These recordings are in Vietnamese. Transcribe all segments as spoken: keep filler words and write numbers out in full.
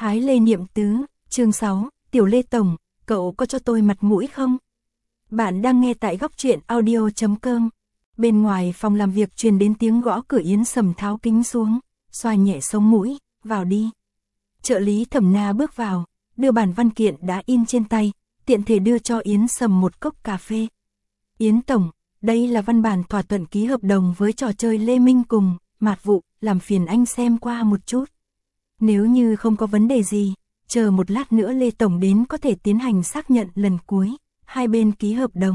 Hái Lê Niệm Tứ, chương sáu, Tiểu Lê Tổng, cậu có cho tôi mặt mũi không? Bạn đang nghe tại góc truyện audio chấm com. Bên ngoài phòng làm việc truyền đến tiếng gõ cửa. Yến Sầm tháo kính xuống, xoa nhẹ sống mũi, vào đi. Trợ lý Thẩm Na bước vào, đưa bản văn kiện đã in trên tay, tiện thể đưa cho Yến Sầm một cốc cà phê. Yến Tổng, đây là văn bản thỏa thuận ký hợp đồng với trò chơi Lê Minh cùng Mạt Vụ, làm phiền anh xem qua một chút. Nếu như không có vấn đề gì, chờ một lát nữa Lê Tổng đến có thể tiến hành xác nhận lần cuối, hai bên ký hợp đồng.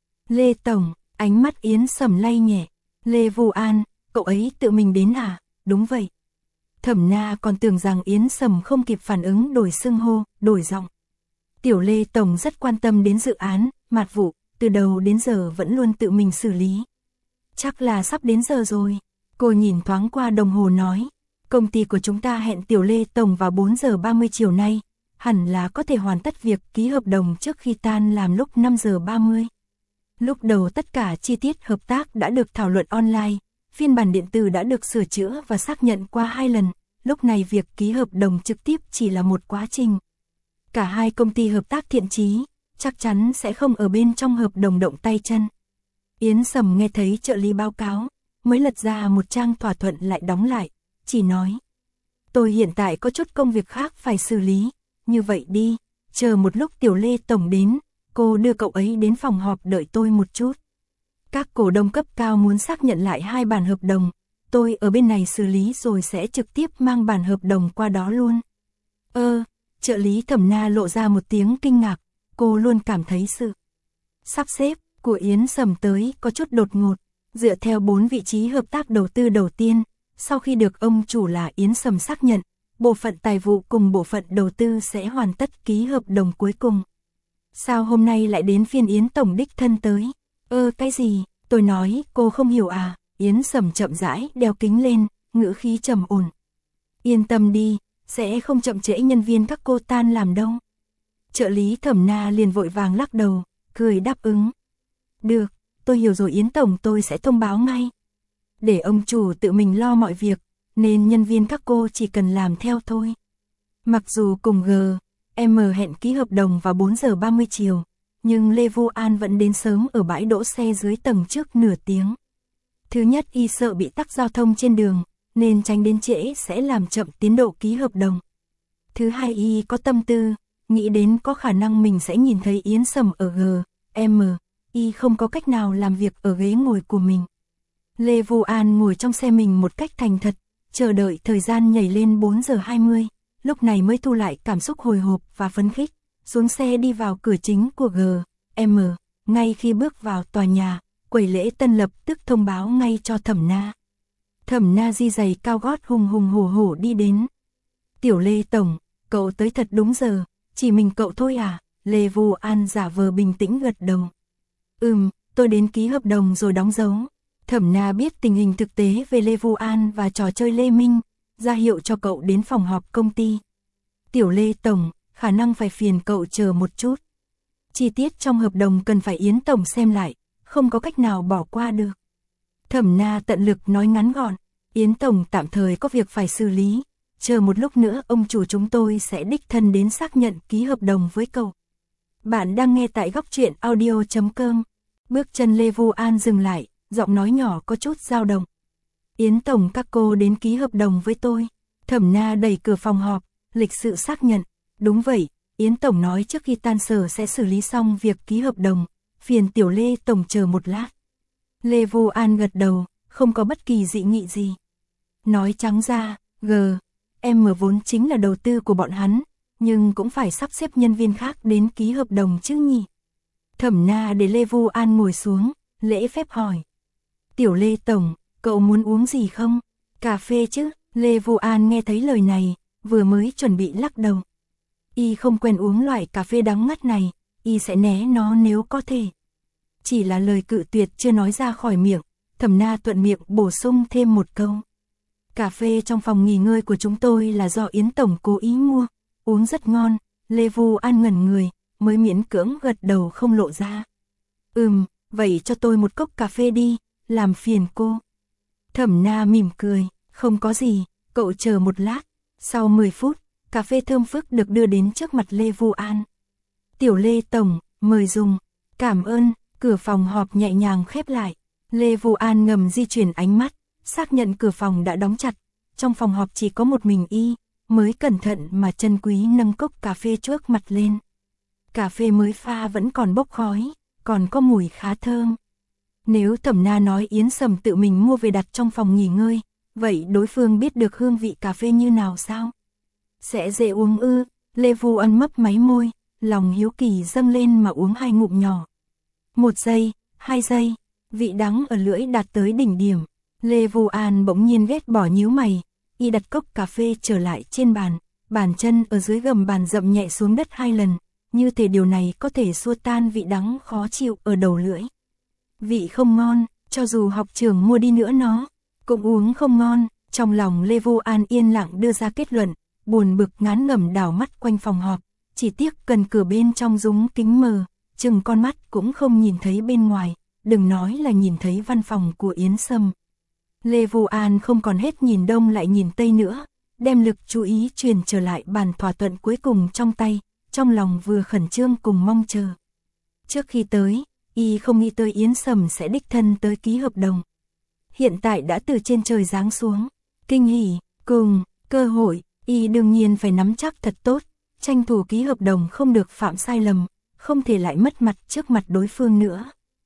Lê Tổng, ánh mắt Yến Sầm lay nhẹ. Lê Vu An, cậu ấy tự mình đến à? Đúng vậy. Thẩm Na còn tưởng rằng Yến Sầm không kịp phản ứng, đổi xưng hô, đổi giọng. Tiểu Lê Tổng rất quan tâm đến dự án Mạt Vụ, từ đầu đến giờ vẫn luôn tự mình xử lý. Chắc là sắp đến giờ rồi. Cô nhìn thoáng qua đồng hồ nói, công ty của chúng ta hẹn Tiểu Lê Tổng vào bốn giờ ba mươi chiều nay, hẳn là có thể hoàn tất việc ký hợp đồng trước khi tan làm lúc năm giờ ba mươi. Lúc đầu tất cả chi tiết hợp tác đã được thảo luận online, phiên bản điện tử đã được sửa chữa và xác nhận qua hai lần, lúc này việc ký hợp đồng trực tiếp chỉ là một quá trình. Cả hai công ty hợp tác thiện chí, chắc chắn sẽ không ở bên trong hợp đồng động tay chân. Yến Sầm nghe thấy trợ lý báo cáo, mới lật ra một trang thỏa thuận lại đóng lại, chỉ nói. Tôi hiện tại có chút công việc khác phải xử lý, như vậy đi, chờ một lúc Tiểu Lê Tổng đến, cô đưa cậu ấy đến phòng họp đợi tôi một chút. Các cổ đông cấp cao muốn xác nhận lại hai bản hợp đồng, tôi ở bên này xử lý rồi sẽ trực tiếp mang bản hợp đồng qua đó luôn. Ơ, trợ lý Thẩm Na lộ ra một tiếng kinh ngạc, cô luôn cảm thấy sự sắp xếp của Yến Sầm tới có chút đột ngột, dựa theo bốn vị trí hợp tác đầu tư đầu tiên, sau khi được ông chủ là Yến Sầm xác nhận, bộ phận tài vụ cùng bộ phận đầu tư sẽ hoàn tất ký hợp đồng cuối cùng. Sao hôm nay lại đến phiên Yến Tổng đích thân tới? Ơ cái gì? Tôi nói cô không hiểu à? Yến Sầm chậm rãi đeo kính lên, ngữ khí trầm ổn. Yên tâm đi, sẽ không chậm trễ nhân viên các cô tan làm đâu. Trợ lý Thẩm Na liền vội vàng lắc đầu, cười đáp ứng. Được, tôi hiểu rồi Yến Tổng, tôi sẽ thông báo ngay. Để ông chủ tự mình lo mọi việc, nên nhân viên các cô chỉ cần làm theo thôi. Mặc dù cùng G M hẹn ký hợp đồng vào bốn giờ ba mươi chiều, nhưng Lê Vu An vẫn đến sớm ở bãi đỗ xe dưới tầng trước nửa tiếng. Thứ nhất, y sợ bị tắc giao thông trên đường, nên tránh đến trễ sẽ làm chậm tiến độ ký hợp đồng. Thứ hai, y có tâm tư, nghĩ đến có khả năng mình sẽ nhìn thấy Yến Sầm ở G M, y không có cách nào làm việc ở ghế ngồi của mình. Lê Vu An ngồi trong xe mình một cách thành thật, chờ đợi thời gian nhảy lên bốn giờ hai mươi, lúc này mới thu lại cảm xúc hồi hộp và phấn khích, xuống xe đi vào cửa chính của G M. Ngay khi bước vào tòa nhà, quầy lễ tân lập tức thông báo ngay cho Thẩm Na. Thẩm Na di giày cao gót hùng hùng hổ hổ đi đến. Tiểu Lê Tổng, cậu tới thật đúng giờ, chỉ mình cậu thôi à? Lê Vu An giả vờ bình tĩnh gật đầu. Ừm, tôi đến ký hợp đồng rồi đóng dấu. Thẩm Na biết tình hình thực tế về Lê Vu An và trò chơi Lê Minh, ra hiệu cho cậu đến phòng họp công ty. Tiểu Lê Tổng, khả năng phải phiền cậu chờ một chút. Chi tiết trong hợp đồng cần phải Yến Tổng xem lại, không có cách nào bỏ qua được. Thẩm Na tận lực nói ngắn gọn, Yến Tổng tạm thời có việc phải xử lý, chờ một lúc nữa ông chủ chúng tôi sẽ đích thân đến xác nhận ký hợp đồng với cậu. Bạn đang nghe tại góc truyện audio chấm com. Bước chân Lê Vu An dừng lại, giọng nói nhỏ có chút dao động. Yến Tổng, các cô đến ký hợp đồng với tôi. Thẩm Na đẩy cửa phòng họp, lịch sự xác nhận. Đúng vậy, Yến Tổng nói trước khi tan sở sẽ xử lý xong việc ký hợp đồng, phiền Tiểu Lê Tổng chờ một lát. Lê Vu An gật đầu, không có bất kỳ dị nghị gì. Nói trắng ra, G M vốn chính là đầu tư của bọn hắn, nhưng cũng phải sắp xếp nhân viên khác đến ký hợp đồng chứ nhỉ. Thẩm Na để Lê Vu An ngồi xuống, lễ phép hỏi. Tiểu Lê Tổng, cậu muốn uống gì không? Cà phê chứ? Lê Vu An nghe thấy lời này, vừa mới chuẩn bị lắc đầu. Y không quen uống loại cà phê đắng ngắt này, y sẽ né nó nếu có thể. Chỉ là lời cự tuyệt chưa nói ra khỏi miệng, Thẩm Na thuận miệng bổ sung thêm một câu. Cà phê trong phòng nghỉ ngơi của chúng tôi là do Yến Tổng cố ý mua, uống rất ngon. Lê Vu An ngẩn người, mới miễn cưỡng gật đầu không lộ ra. Ừm, vậy cho tôi một cốc cà phê đi, làm phiền cô. Thẩm Na mỉm cười, không có gì, cậu chờ một lát. Sau mười phút, cà phê thơm phức được đưa đến trước mặt Lê Vu An. Tiểu Lê tổng, mời dùng. Cảm ơn, cửa phòng họp nhẹ nhàng khép lại. Lê Vu An ngầm di chuyển ánh mắt, xác nhận cửa phòng đã đóng chặt. Trong phòng họp chỉ có một mình y, mới cẩn thận mà trân quý nâng cốc cà phê trước mặt lên. Cà phê mới pha vẫn còn bốc khói, còn có mùi khá thơm. Nếu Thẩm Na nói Yến Sầm tự mình mua về đặt trong phòng nghỉ ngơi, vậy đối phương biết được hương vị cà phê như nào sao? Sẽ dễ uống ư? Lê Vu An mấp máy môi, lòng hiếu kỳ dâng lên mà uống hai ngụm nhỏ. Một giây, hai giây, vị đắng ở lưỡi đạt tới đỉnh điểm. Lê Vu An bỗng nhiên ghét bỏ nhíu mày, y đặt cốc cà phê trở lại trên bàn, bàn chân ở dưới gầm bàn dậm nhẹ xuống đất hai lần, như thể điều này có thể xua tan vị đắng khó chịu ở đầu lưỡi. Vị không ngon, cho dù học trưởng mua đi nữa nó cũng uống không ngon. Trong lòng Lê Vu An yên lặng đưa ra kết luận, buồn bực ngán ngẩm đảo mắt quanh phòng họp, chỉ tiếc cần cửa bên trong rúng kính mờ, chừng con mắt cũng không nhìn thấy bên ngoài, đừng nói là nhìn thấy văn phòng của Yến Sâm. Lê Vu An không còn hết nhìn đông lại nhìn tây nữa, đem lực chú ý truyền trở lại bàn thỏa thuận cuối cùng trong tay, trong lòng vừa khẩn trương cùng mong chờ. Trước khi tới, y không nghĩ tới Yến Sâm sẽ đích thân tới ký hợp đồng. Hiện tại đã từ trên trời giáng xuống, kinh hỉ, cùng, cơ hội, y đương nhiên phải nắm chắc thật tốt, tranh thủ ký hợp đồng không được phạm sai lầm, không thể lại mất mặt trước mặt đối phương nữa.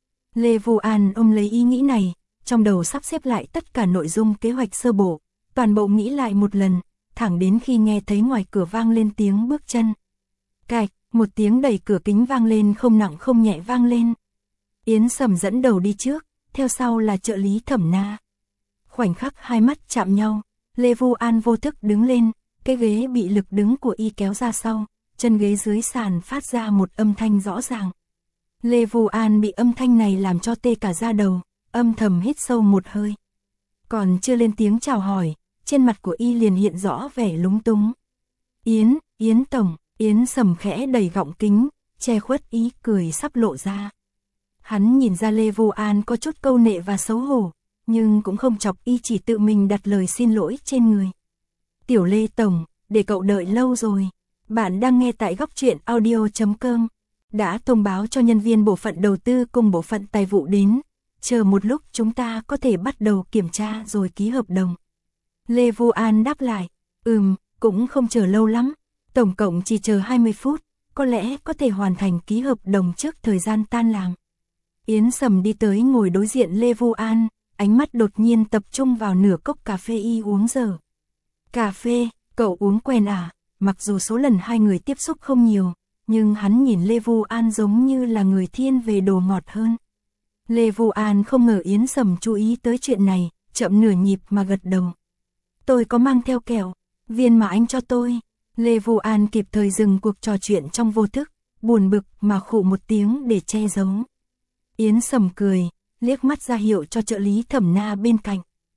Lê Vu An ôm lấy ý nghĩ này, trong đầu sắp xếp lại tất cả nội dung kế hoạch sơ bộ, toàn bộ nghĩ lại một lần, thẳng đến khi nghe thấy ngoài cửa vang lên tiếng bước chân. Cạch, một tiếng đẩy cửa kính vang lên không nặng không nhẹ vang lên. Yến Sầm dẫn đầu đi trước, theo sau là trợ lý Thẩm Na. Khoảnh khắc hai mắt chạm nhau, Lê Vu An vô thức đứng lên, cái ghế bị lực đứng của y kéo ra sau, chân ghế dưới sàn phát ra một âm thanh rõ ràng. Lê Vu An bị âm thanh này làm cho tê cả da đầu, âm thầm hít sâu một hơi. Còn chưa lên tiếng chào hỏi, trên mặt của y liền hiện rõ vẻ lúng túng. Yến, Yến tổng, Yến Sầm khẽ đẩy gọng kính, che khuất ý cười sắp lộ ra. Hắn nhìn ra Lê Vu An có chút câu nệ và xấu hổ, nhưng cũng không chọc y, chỉ tự mình đặt lời xin lỗi trên người. Tiểu Lê tổng, để cậu đợi lâu rồi. Bạn đang nghe tại góc truyện audio chấm com. Đã thông báo cho nhân viên bộ phận đầu tư cùng bộ phận tài vụ đến. Chờ một lúc chúng ta có thể bắt đầu kiểm tra rồi ký hợp đồng. Lê Vu An đáp lại. Ừm, cũng không chờ lâu lắm. Tổng cộng chỉ chờ hai mươi phút. Có lẽ có thể hoàn thành ký hợp đồng trước thời gian tan làm. Yến Sầm đi tới ngồi đối diện Lê Vu An. Ánh mắt đột nhiên tập trung vào nửa cốc cà phê y uống dở. Cà phê, cậu uống quen à? Mặc dù số lần hai người tiếp xúc không nhiều, nhưng hắn nhìn Lê Vu An giống như là người thiên về đồ ngọt hơn. Lê Vu An không ngờ Yến Sầm chú ý tới chuyện này, chậm nửa nhịp mà gật đầu. Tôi có mang theo kẹo, viên mà anh cho tôi. Lê Vu An kịp thời dừng cuộc trò chuyện trong vô thức, buồn bực mà khụ một tiếng để che giấu. Yến Sầm cười, liếc mắt ra hiệu cho trợ lý Thẩm Na bên cạnh.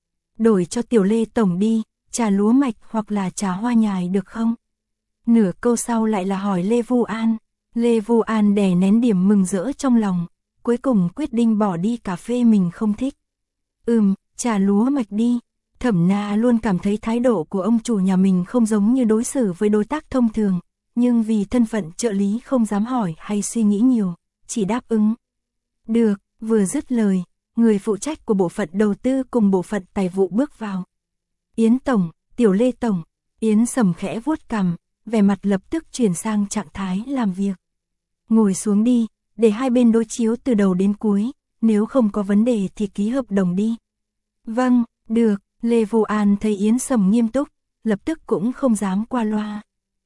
Đổi cho Tiểu Lê tổng đi, trà lúa mạch hoặc là trà hoa nhài được không? Nửa câu sau lại là hỏi Lê Vu An. Lê Vu An đè nén điểm mừng rỡ trong lòng, cuối cùng quyết định bỏ đi cà phê mình không thích. Ừm, trà lúa mạch đi. Thẩm Na luôn cảm thấy thái độ của ông chủ nhà mình không giống như đối xử với đối tác thông thường, nhưng vì thân phận trợ lý không dám hỏi hay suy nghĩ nhiều, chỉ đáp ứng. Được, vừa dứt lời, người phụ trách của bộ phận đầu tư cùng bộ phận tài vụ bước vào. Yến tổng, Tiểu Lê tổng. Yến Sầm khẽ vuốt cằm, vẻ mặt lập tức chuyển sang trạng thái làm việc. Ngồi xuống đi, để hai bên đối chiếu từ đầu đến cuối, nếu không có vấn đề thì ký hợp đồng đi. Vâng, được. Lê Vu An thấy Yến Sầm nghiêm túc, lập tức cũng không dám qua loa.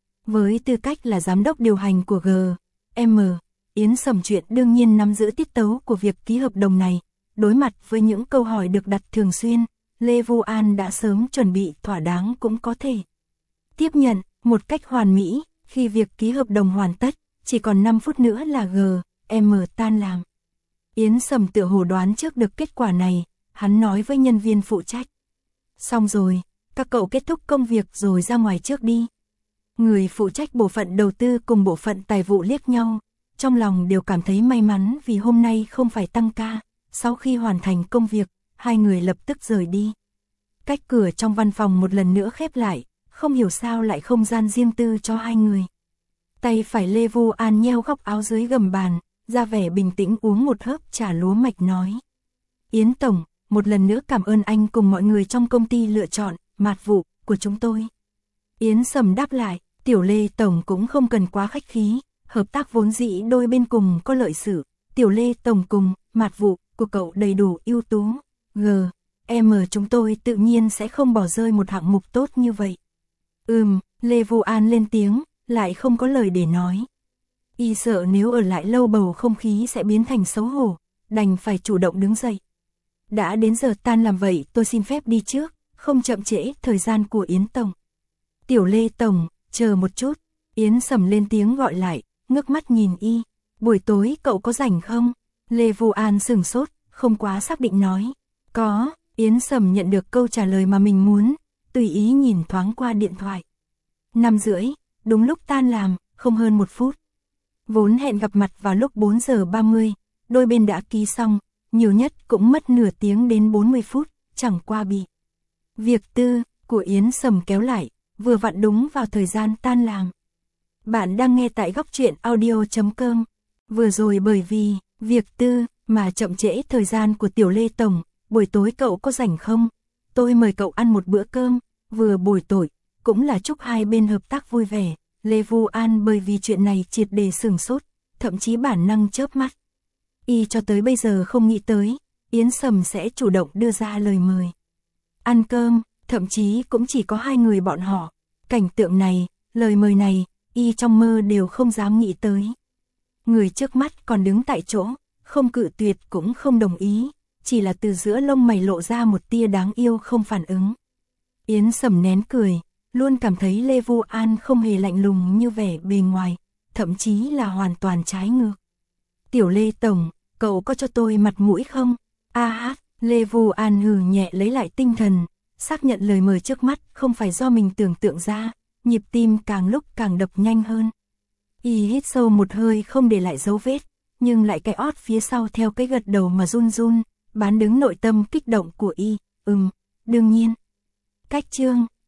Với tư cách là giám đốc điều hành của giê em, Yến Sầm chuyện đương nhiên nắm giữ tiết tấu của việc ký hợp đồng này. Đối mặt với những câu hỏi được đặt thường xuyên, Lê Vu An đã sớm chuẩn bị thỏa đáng cũng có thể tiếp nhận một cách hoàn mỹ. Khi việc ký hợp đồng hoàn tất, chỉ còn năm phút nữa là giê em tan làm. Yến Sầm tựa hồ đoán trước được kết quả này, hắn nói với nhân viên phụ trách. Xong rồi, các cậu kết thúc công việc rồi ra ngoài trước đi. Người phụ trách bộ phận đầu tư cùng bộ phận tài vụ liếc nhau, trong lòng đều cảm thấy may mắn vì hôm nay không phải tăng ca. Sau khi hoàn thành công việc, hai người lập tức rời đi. Cách cửa trong văn phòng một lần nữa khép lại, không hiểu sao lại không gian riêng tư cho hai người. Tay phải Lê Vu An nheo góc áo dưới gầm bàn, ra vẻ bình tĩnh uống một hớp trà lúa mạch nói. Yến Tổng, một lần nữa cảm ơn anh cùng mọi người trong công ty lựa chọn mạt vụ của chúng tôi. Yến Sầm đáp lại, Tiểu Lê Tổng cũng không cần quá khách khí, hợp tác vốn dĩ đôi bên cùng có lợi sự. Tiểu Lê Tổng cùng mạt vụ của cậu đầy đủ ưu tú. G, M chúng tôi tự nhiên sẽ không bỏ rơi một hạng mục tốt như vậy. Ừm, Lê Vu An lên tiếng, lại không có lời để nói. Y sợ nếu ở lại lâu bầu không khí sẽ biến thành xấu hổ, đành phải chủ động đứng dậy. Đã đến giờ tan làm vậy tôi xin phép đi trước, không chậm trễ thời gian của Yến Tổng. Tiểu Lê Tổng, chờ một chút, Yến Sầm lên tiếng gọi lại, ngước mắt nhìn Y. Buổi tối cậu có rảnh không? Lê Vu An sửng sốt, không quá xác định nói. Có, Yến Sầm nhận được câu trả lời mà mình muốn, tùy ý nhìn thoáng qua điện thoại. Năm rưỡi, đúng lúc tan làm, không hơn một phút. Vốn hẹn gặp mặt vào lúc bốn giờ ba mươi, đôi bên đã ký xong, nhiều nhất cũng mất nửa tiếng đến bốn mươi phút, chẳng qua bị. Việc tư của Yến Sầm kéo lại, vừa vặn đúng vào thời gian tan làm. Bạn đang nghe tại góc truyện audio chấm com. Vừa rồi bởi vì việc tư mà chậm trễ thời gian của Tiểu Lê Tổng, buổi tối cậu có rảnh không? Tôi mời cậu ăn một bữa cơm, vừa bồi tội, cũng là chúc hai bên hợp tác vui vẻ. Lê Vu An bởi vì chuyện này triệt để sửng sốt, thậm chí bản năng chớp mắt. Y cho tới bây giờ không nghĩ tới, Yến Sầm sẽ chủ động đưa ra lời mời. Ăn cơm, thậm chí cũng chỉ có hai người bọn họ. Cảnh tượng này, lời mời này, Y trong mơ đều không dám nghĩ tới. Người trước mắt còn đứng tại chỗ, không cự tuyệt cũng không đồng ý, chỉ là từ giữa lông mày lộ ra một tia đáng yêu không phản ứng. Yến Sầm nén cười, luôn cảm thấy Lê Vu An không hề lạnh lùng như vẻ bề ngoài, thậm chí là hoàn toàn trái ngược. Tiểu Lê Tổng, cậu có cho tôi mặt mũi không? A hát, Lê Vu An hừ nhẹ lấy lại tinh thần, xác nhận lời mời trước mắt không phải do mình tưởng tượng ra, nhịp tim càng lúc càng đập nhanh hơn. Y hít sâu một hơi không để lại dấu vết, nhưng lại cái ót phía sau theo cái gật đầu mà run run, bán đứng nội tâm kích động của Y. Ừm, đương nhiên. Cách chương